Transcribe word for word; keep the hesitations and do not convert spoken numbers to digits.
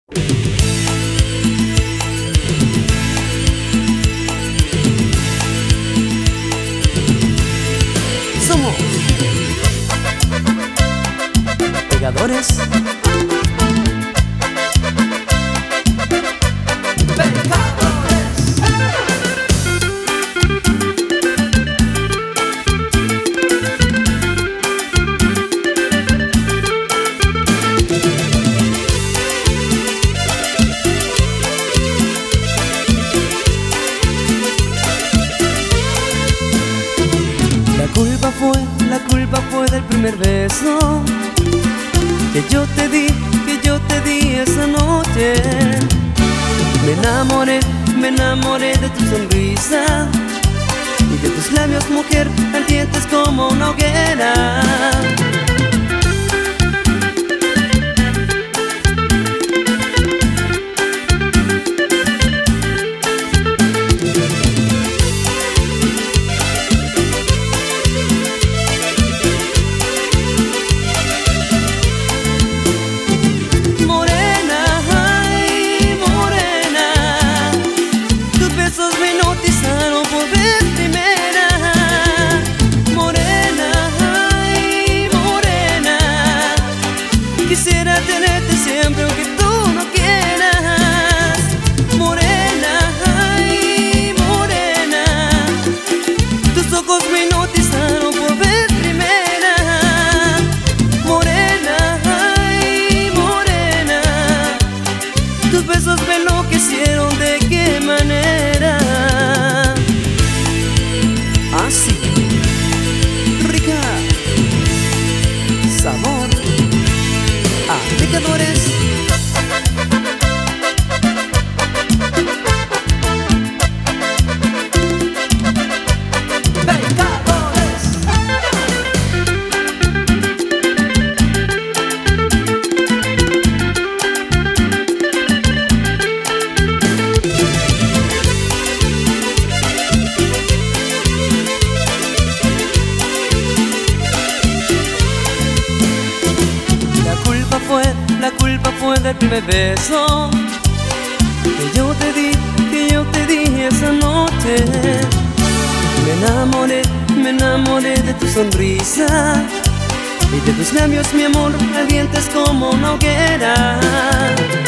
Somos Pegadores. La culpa fue, la culpa fue del primer beso que yo te di, que yo te di esa noche. Me enamoré, me enamoré de tu sonrisa y de tus labios, mujer, ardientes como una hoguera. Quisiera tenerte siempre aunque tú no quieras. Morena, ay, morena, tus ojos me hipnotizaron por vez primera. Morena, ay, morena, tus besos me enloquecieron. ¿De qué manera? Así, rica, sabor a Pegadores. La culpa fue del primer beso que yo te di, que yo te di esa noche. Me enamoré, me enamoré de tu sonrisa y de tus labios, mi amor, ardientes como una hoguera.